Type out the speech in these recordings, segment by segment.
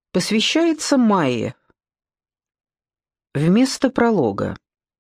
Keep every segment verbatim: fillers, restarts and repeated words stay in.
Посвящается Майе. Вместо пролога.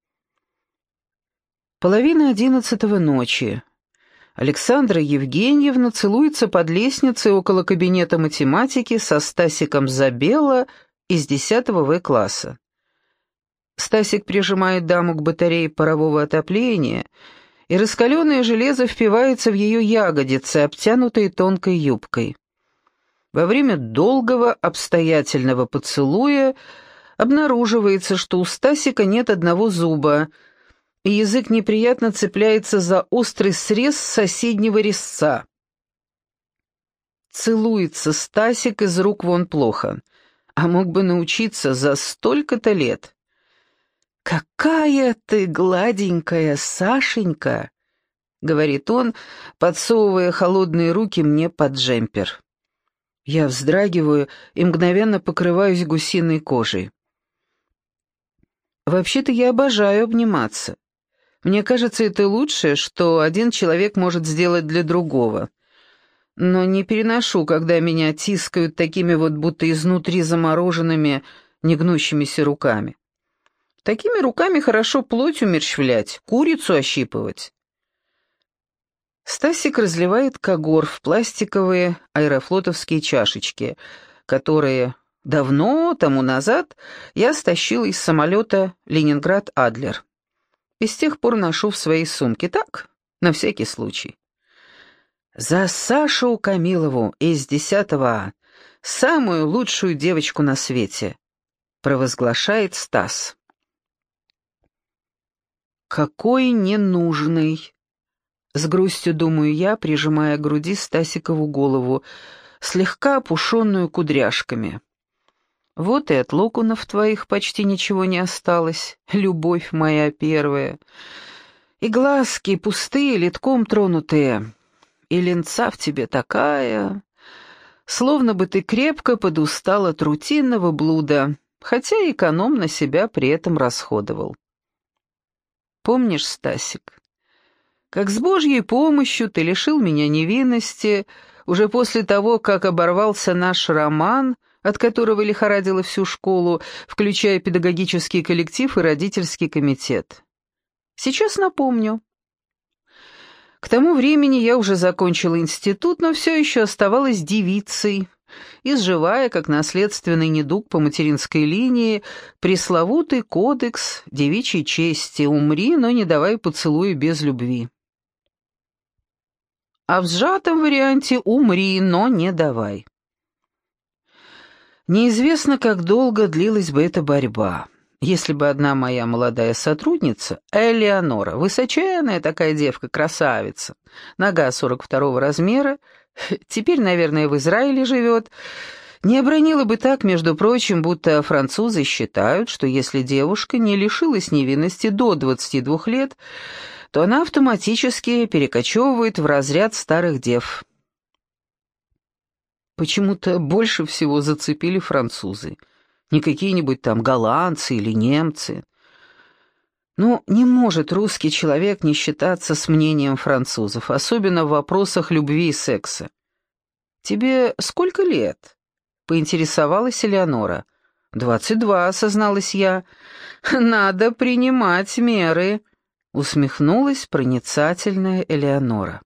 Половина одиннадцатого ночи. Александра Евгеньевна целуется под лестницей около кабинета математики со Стасиком Забелло из десятого В класса. Стасик прижимает даму к батарее парового отопления, и раскаленное железо впивается в ее ягодицы, обтянутые тонкой юбкой. Во время долгого обстоятельного поцелуя обнаруживается, что у Стасика нет одного зуба, и язык неприятно цепляется за острый срез соседнего резца. Целуется Стасик из рук вон плохо, а мог бы научиться за столько-то лет. «Какая ты гладенькая, Сашенька!» — говорит он, подсовывая холодные руки мне под джемпер. Я вздрагиваю и мгновенно покрываюсь гусиной кожей. Вообще-то я обожаю обниматься. Мне кажется, это лучшее, что один человек может сделать для другого. Но не переношу, когда меня тискают такими вот будто изнутри замороженными, негнущимися руками. Такими руками хорошо плоть умерщвлять, курицу ощипывать. Стасик разливает когор в пластиковые аэрофлотовские чашечки, которые давно тому назад я стащила из самолета «Ленинград-Адлер». И с тех пор ношу в своей сумке, так, на всякий случай. «За Сашу Камилову из десятого А, самую лучшую девочку на свете», провозглашает Стас. «Какой ненужный!» С грустью думаю я, прижимая к груди Стасикову голову, слегка опушенную кудряшками. Вот и от локонов твоих почти ничего не осталось, любовь моя первая. И глазки пустые, литком тронутые, и ленца в тебе такая, словно бы ты крепко подустал от рутинного блуда, хотя экономно себя при этом расходовал. Помнишь, Стасик? Как с Божьей помощью ты лишил меня невинности уже после того, как оборвался наш роман, от которого лихорадило всю школу, включая педагогический коллектив и родительский комитет. Сейчас напомню. К тому времени я уже закончила институт, но все еще оставалась девицей, изживая, как наследственный недуг по материнской линии, пресловутый кодекс девичьей чести «умри, но не давай поцелуя без любви». А в сжатом варианте «умри, но не давай». Неизвестно, как долго длилась бы эта борьба, если бы одна моя молодая сотрудница, Элеонора, высоченная такая девка-красавица, нога сорок второго размера, теперь, наверное, в Израиле живет, не обронила бы так, между прочим, будто французы считают, что если девушка не лишилась невинности до двадцати двух лет, то она автоматически перекочевывает в разряд старых дев. Почему-то больше всего зацепили французы, не какие-нибудь там голландцы или немцы. Ну, не может русский человек не считаться с мнением французов, особенно в вопросах любви и секса. «Тебе сколько лет?» — поинтересовалась Элеонора. «Двадцать два», — созналась я. «Надо принимать меры», — усмехнулась проницательная Элеонора.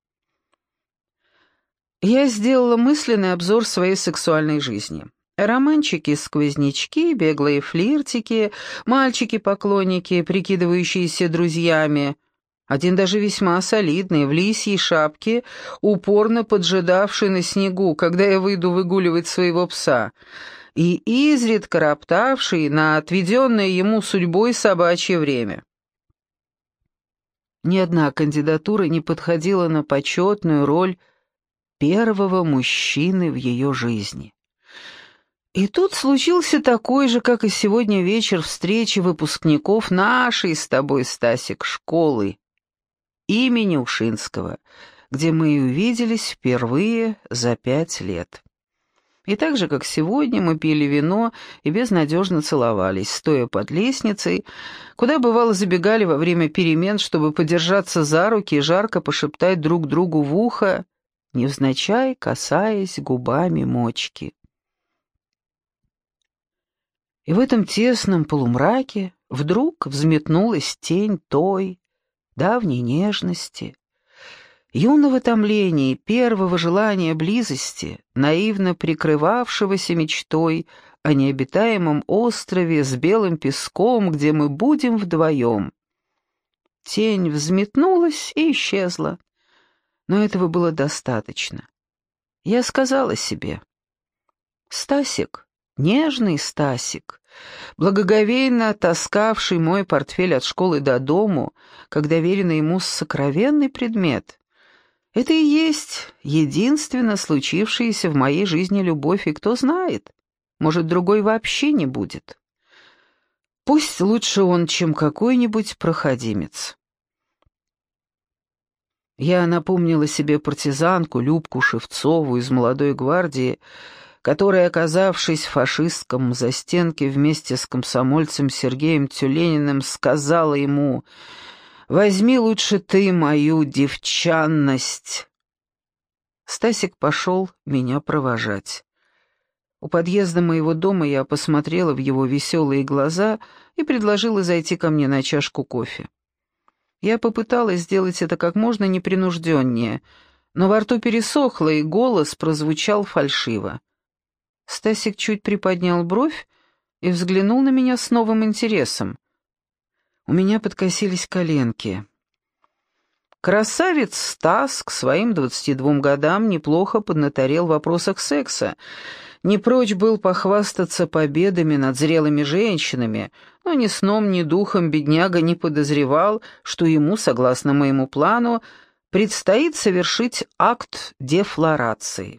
Я сделала мысленный обзор своей сексуальной жизни. Романчики-сквознячки, беглые флиртики, мальчики-поклонники, прикидывающиеся друзьями. Один даже весьма солидный, в лисьей шапке, упорно поджидавший на снегу, когда я выйду выгуливать своего пса, и изредка роптавший на отведенное ему судьбой собачье время. Ни одна кандидатура не подходила на почетную роль первого мужчины в ее жизни. И тут случился такой же, как и сегодня вечер встречи выпускников нашей с тобой, Стасик, школы имени Ушинского, где мы и увиделись впервые за пять лет. И так же, как сегодня, мы пили вино и безнадежно целовались, стоя под лестницей, куда бывало забегали во время перемен, чтобы подержаться за руки и жарко пошептать друг другу в ухо, невзначай касаясь губами мочки. И в этом тесном полумраке вдруг взметнулась тень той давней нежности, юного томления, первого желания близости, наивно прикрывавшегося мечтой о необитаемом острове с белым песком, где мы будем вдвоем. Тень взметнулась и исчезла, но этого было достаточно. Я сказала себе: «Стасик, нежный Стасик, благоговейно таскавший мой портфель от школы до дому, как доверенный ему сокровенный предмет, это и есть единственно случившаяся в моей жизни любовь, и кто знает, может, другой вообще не будет. Пусть лучше он, чем какой-нибудь проходимец». Я напомнила себе партизанку Любку Шевцову из «Молодой гвардии», которая, оказавшись в фашистском застенке вместе с комсомольцем Сергеем Тюлениным, сказала ему: «Возьми лучше ты мою девчанность». Стасик пошел меня провожать. У подъезда моего дома я посмотрела в его веселые глаза и предложила зайти ко мне на чашку кофе. Я попыталась сделать это как можно непринужденнее, но во рту пересохло, и голос прозвучал фальшиво. Стасик чуть приподнял бровь и взглянул на меня с новым интересом. У меня подкосились коленки. Красавец Стас к своим двадцати двум годам неплохо поднаторел в вопросах секса, не прочь был похвастаться победами над зрелыми женщинами, но ни сном, ни духом бедняга не подозревал, что ему, согласно моему плану, предстоит совершить акт дефлорации.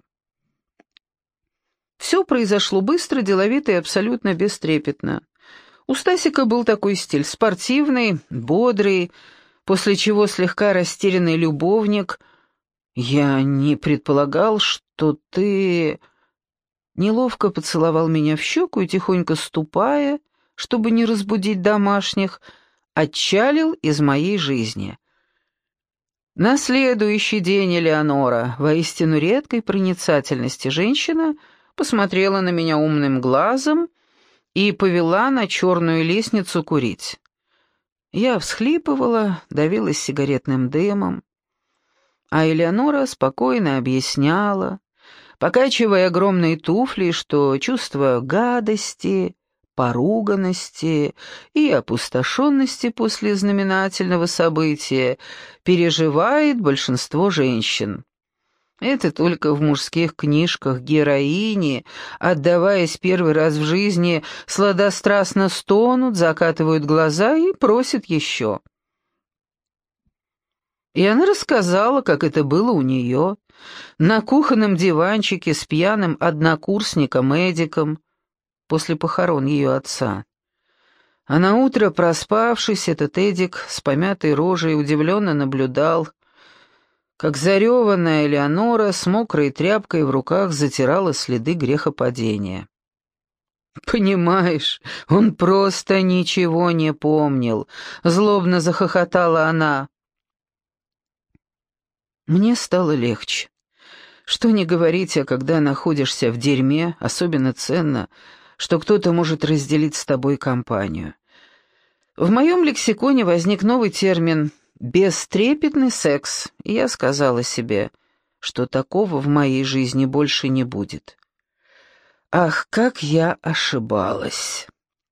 Все произошло быстро, деловито и абсолютно бестрепетно. У Стасика был такой стиль: спортивный, бодрый, после чего слегка растерянный любовник. «Я не предполагал, что ты...» Неловко поцеловал меня в щеку и, тихонько ступая, чтобы не разбудить домашних, отчалил из моей жизни. На следующий день Элеонора, воистину редкой проницательности женщина, посмотрела на меня умным глазом и повела на черную лестницу курить. Я всхлипывала, давилась сигаретным дымом, а Элеонора спокойно объясняла, покачивая огромные туфли, что чувство гадости, поруганности и опустошенности после знаменательного события переживает большинство женщин. Это только в мужских книжках героини, отдаваясь первый раз в жизни, сладострастно стонут, закатывают глаза и просят еще. И она рассказала, как это было у нее, на кухонном диванчике с пьяным однокурсником-эдиком после похорон ее отца. А наутро, проспавшись, этот Эдик с помятой рожей удивленно наблюдал, как зареванная Элеонора с мокрой тряпкой в руках затирала следы грехопадения. «Понимаешь, он просто ничего не помнил», — злобно захохотала она. Мне стало легче. Что не говорить, а когда находишься в дерьме, особенно ценно, что кто-то может разделить с тобой компанию. В моем лексиконе возник новый термин «бестрепетный секс», и я сказала себе, что такого в моей жизни больше не будет. Ах, как я ошибалась!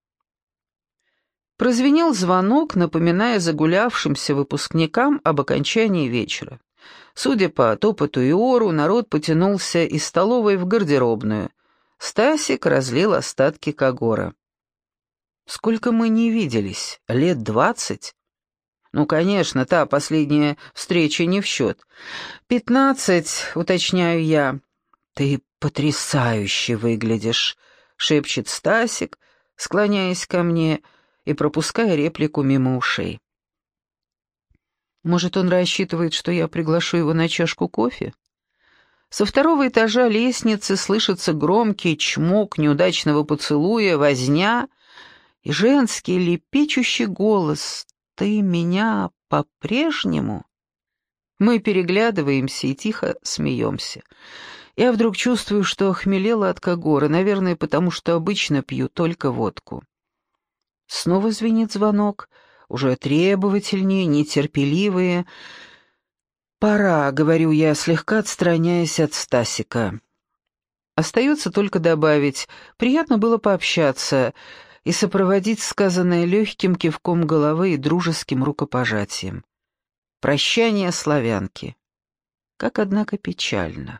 Прозвенел звонок, напоминая загулявшимся выпускникам об окончании вечера. Судя по топоту и ору, народ потянулся из столовой в гардеробную. Стасик разлил остатки когора. Сколько мы не виделись? Лет двадцать? Ну, конечно, та последняя встреча не в счет. Пятнадцать, уточняю я. Ты потрясающе выглядишь, шепчет Стасик, склоняясь ко мне и пропуская реплику мимо ушей. Может, он рассчитывает, что я приглашу его на чашку кофе? Со второго этажа лестницы слышится громкий чмок неудачного поцелуя, возня и женский лепечущий голос: «Ты меня по-прежнему?» Мы переглядываемся и тихо смеемся. Я вдруг чувствую, что охмелела от Когора, наверное, потому что обычно пью только водку. Снова звенит звонок, уже требовательнее, нетерпеливые. «Пора», — говорю я, слегка отстраняясь от Стасика. Остается только добавить, приятно было пообщаться и сопроводить сказанное легким кивком головы и дружеским рукопожатием. Прощание славянки. Как, однако, печально.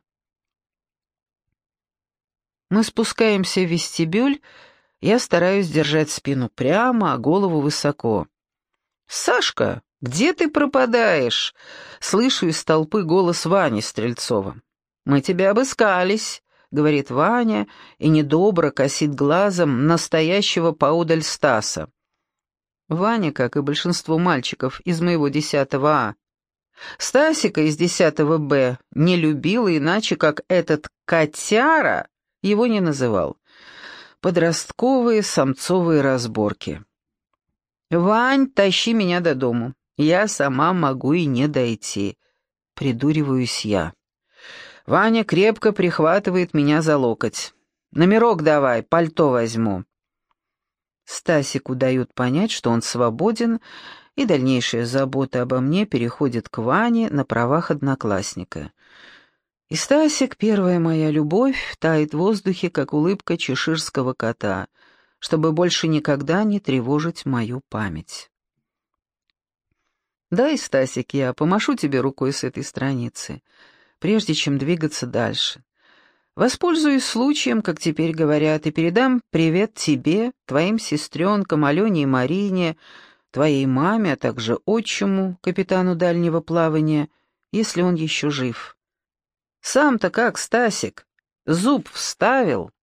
Мы спускаемся в вестибюль, я стараюсь держать спину прямо, а голову высоко. «Сашка, где ты пропадаешь?» Слышу из толпы голос Вани Стрельцова. «Мы тебя обыскались», — говорит Ваня и недобро косит глазом настоящего поодаль Стаса. Ваня, как и большинство мальчиков из моего десятого А, Стасика из десятого Б не любила, иначе как этот котяра его не называл. Подростковые самцовые разборки. «Вань, тащи меня до дому. Я сама могу и не дойти», — придуриваюсь я. Ваня крепко прихватывает меня за локоть. «Номерок давай, пальто возьму». Стасику дают понять, что он свободен, и дальнейшая забота обо мне переходит к Ване на правах одноклассника. И Стасик, первая моя любовь, тает в воздухе, как улыбка чеширского кота, чтобы больше никогда не тревожить мою память. «Дай, Стасик, я помашу тебе рукой с этой страницы, прежде чем двигаться дальше. Воспользуюсь случаем, как теперь говорят, и передам привет тебе, твоим сестренкам Алене и Марине, твоей маме, а также отчиму, капитану дальнего плавания, если он еще жив. Сам-то как, Стасик, зуб вставил?»